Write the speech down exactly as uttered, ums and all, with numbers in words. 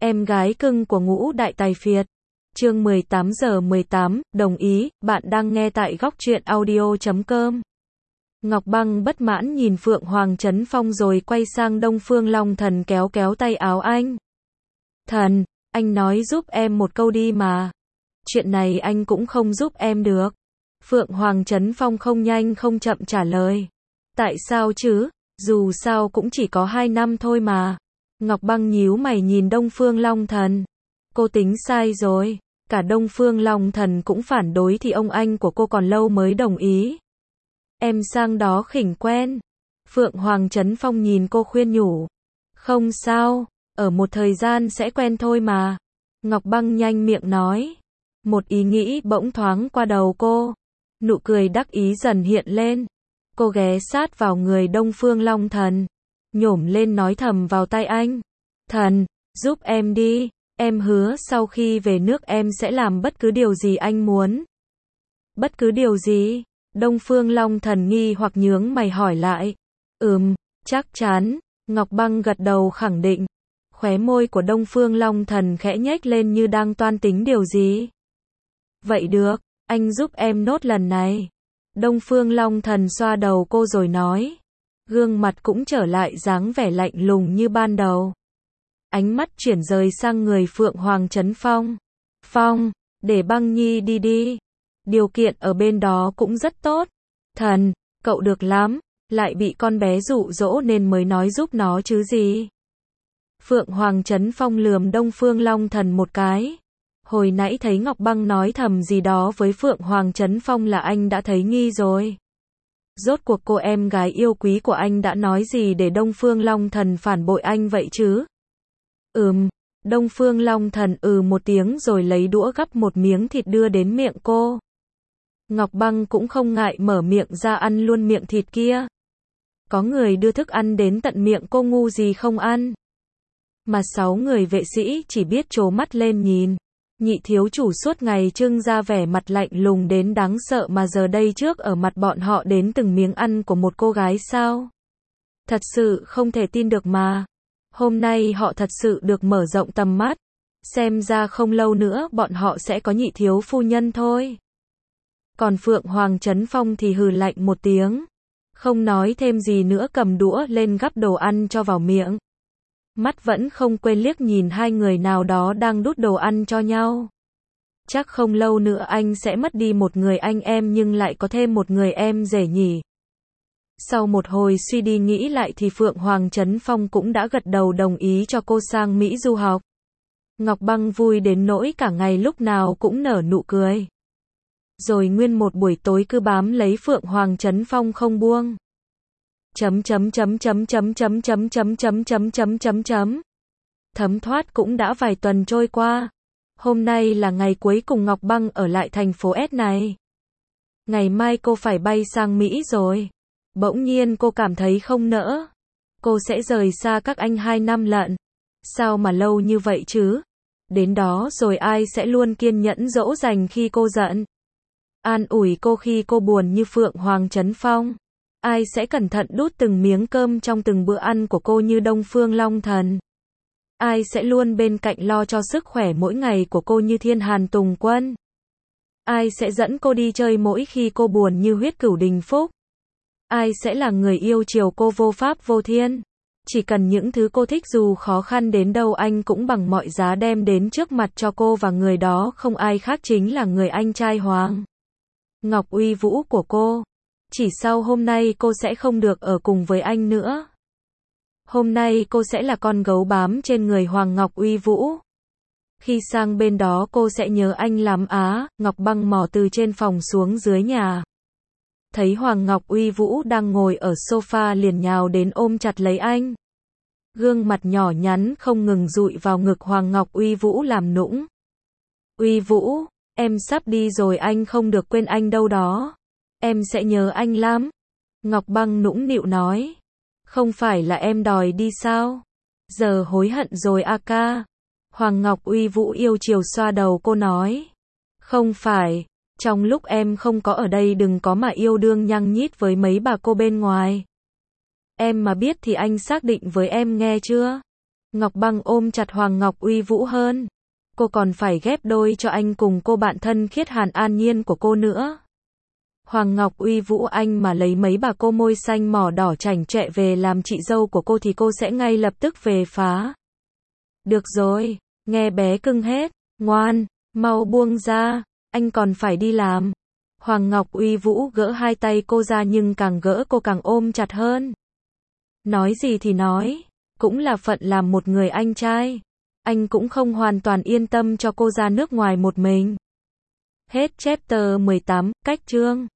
Em gái cưng của Ngũ Đại Tài Phiệt. Chương mười tám giờ mười tám, đồng ý, bạn đang nghe tại góc truyện audio chấm com. Ngọc Băng bất mãn nhìn Phượng Hoàng Trấn Phong rồi quay sang Đông Phương Long Thần kéo kéo tay áo anh. Thần, anh nói giúp em một câu đi mà. Chuyện này anh cũng không giúp em được. Phượng Hoàng Trấn Phong không nhanh không chậm trả lời. Tại sao chứ, dù sao cũng chỉ có hai năm thôi mà. Ngọc Băng nhíu mày nhìn Đông Phương Long Thần. Cô tính sai rồi. Cả Đông Phương Long Thần cũng phản đối thì ông anh của cô còn lâu mới đồng ý. Em sang đó khỉnh quen. Phượng Hoàng Trấn Phong nhìn cô khuyên nhủ. Không sao, ở một thời gian sẽ quen thôi mà. Ngọc Băng nhanh miệng nói. Một ý nghĩ bỗng thoáng qua đầu cô. Nụ cười đắc ý dần hiện lên. Cô ghé sát vào người Đông Phương Long Thần. Nhổm lên nói thầm vào tai anh. Thần, giúp em đi. Em hứa sau khi về nước em sẽ làm bất cứ điều gì anh muốn. Bất cứ điều gì? Đông Phương Long Thần nghi hoặc nhướng mày hỏi lại. Ừm, chắc chắn. Ngọc Băng gật đầu khẳng định. Khóe môi của Đông Phương Long Thần khẽ nhếch lên như đang toan tính điều gì. Vậy được, anh giúp em nốt lần này. Đông Phương Long Thần xoa đầu cô rồi nói. Gương mặt cũng trở lại dáng vẻ lạnh lùng như ban đầu. Ánh mắt chuyển rời sang người Phượng Hoàng Trấn Phong. Phong, để Băng Nhi đi đi. Điều kiện ở bên đó cũng rất tốt. Thần, cậu được lắm, lại bị con bé dụ dỗ nên mới nói giúp nó chứ gì. Phượng Hoàng Trấn Phong lườm Đông Phương Long Thần một cái. Hồi nãy thấy Ngọc Băng nói thầm gì đó với Phượng Hoàng Trấn Phong là anh đã thấy nghi rồi. Rốt cuộc cô em gái yêu quý của anh đã nói gì để Đông Phương Long Thần phản bội anh vậy chứ? Ừm, Đông Phương Long Thần ừ một tiếng rồi lấy đũa gắp một miếng thịt đưa đến miệng cô. Ngọc Băng cũng không ngại mở miệng ra ăn luôn miệng thịt kia. Có người đưa thức ăn đến tận miệng cô ngu gì không ăn. Mà sáu người vệ sĩ chỉ biết trố mắt lên nhìn. Nhị thiếu chủ suốt ngày trưng ra vẻ mặt lạnh lùng đến đáng sợ mà giờ đây trước ở mặt bọn họ đến từng miếng ăn của một cô gái sao? Thật sự không thể tin được mà. Hôm nay họ thật sự được mở rộng tầm mắt. Xem ra không lâu nữa bọn họ sẽ có nhị thiếu phu nhân thôi. Còn Phượng Hoàng Trấn Phong thì hừ lạnh một tiếng. Không nói thêm gì nữa cầm đũa lên gắp đồ ăn cho vào miệng. Mắt vẫn không quên liếc nhìn hai người nào đó đang đút đồ ăn cho nhau. Chắc không lâu nữa anh sẽ mất đi một người anh em nhưng lại có thêm một người em rể nhỉ. Sau một hồi suy đi nghĩ lại thì Phượng Hoàng Trấn Phong cũng đã gật đầu đồng ý cho cô sang Mỹ du học. Ngọc Băng vui đến nỗi cả ngày lúc nào cũng nở nụ cười. Rồi nguyên một buổi tối cứ bám lấy Phượng Hoàng Trấn Phong không buông. Chấm chấm chấm chấm chấm chấm chấm chấm chấm chấm chấm chấm chấm. Thấm thoát cũng đã vài tuần trôi qua. Hôm nay là ngày cuối cùng Ngọc Băng ở lại thành phố S này. Ngày mai cô phải bay sang Mỹ rồi. Bỗng nhiên cô cảm thấy không nỡ. Cô sẽ rời xa các anh hai năm lận. Sao mà lâu như vậy chứ? Đến đó rồi ai sẽ luôn kiên nhẫn dỗ dành khi cô giận? An ủi cô khi cô buồn như Phượng Hoàng Trấn Phong? Ai sẽ cẩn thận đút từng miếng cơm trong từng bữa ăn của cô như Đông Phương Long Thần? Ai sẽ luôn bên cạnh lo cho sức khỏe mỗi ngày của cô như Thiên Hàn Tùng Quân? Ai sẽ dẫn cô đi chơi mỗi khi cô buồn như Huyết Cửu Đình Phúc? Ai sẽ là người yêu chiều cô vô pháp vô thiên? Chỉ cần những thứ cô thích dù khó khăn đến đâu anh cũng bằng mọi giá đem đến trước mặt cho cô và người đó không ai khác chính là người anh trai Hoàng Ngọc Uy Vũ của cô. Chỉ sau hôm nay cô sẽ không được ở cùng với anh nữa. Hôm nay cô sẽ là con gấu bám trên người Hoàng Ngọc Uy Vũ. Khi sang bên đó cô sẽ nhớ anh lắm á. Ngọc Băng mò từ trên phòng xuống dưới nhà. Thấy Hoàng Ngọc Uy Vũ đang ngồi ở sofa liền nhào đến ôm chặt lấy anh. Gương mặt nhỏ nhắn không ngừng dụi vào ngực Hoàng Ngọc Uy Vũ làm nũng. Uy Vũ, em sắp đi rồi anh không được quên anh đâu đó. Em sẽ nhớ anh lắm. Ngọc Băng nũng nịu nói. Không phải là em đòi đi sao? Giờ hối hận rồi a ca. Hoàng Ngọc Uy Vũ yêu chiều xoa đầu cô nói. Không phải. Trong lúc em không có ở đây đừng có mà yêu đương nhăng nhít với mấy bà cô bên ngoài. Em mà biết thì anh xác định với em nghe chưa? Ngọc Băng ôm chặt Hoàng Ngọc Uy Vũ hơn. Cô còn phải ghép đôi cho anh cùng cô bạn thân khiết Hàn An Nhiên của cô nữa. Hoàng Ngọc Uy Vũ, anh mà lấy mấy bà cô môi xanh mỏ đỏ chảnh chọe về làm chị dâu của cô thì cô sẽ ngay lập tức về phá. Được rồi, nghe bé cưng hết, ngoan, mau buông ra, anh còn phải đi làm. Hoàng Ngọc Uy Vũ gỡ hai tay cô ra nhưng càng gỡ cô càng ôm chặt hơn. Nói gì thì nói, cũng là phận làm một người anh trai. Anh cũng không hoàn toàn yên tâm cho cô ra nước ngoài một mình. Hết chapter mười tám, cách chương.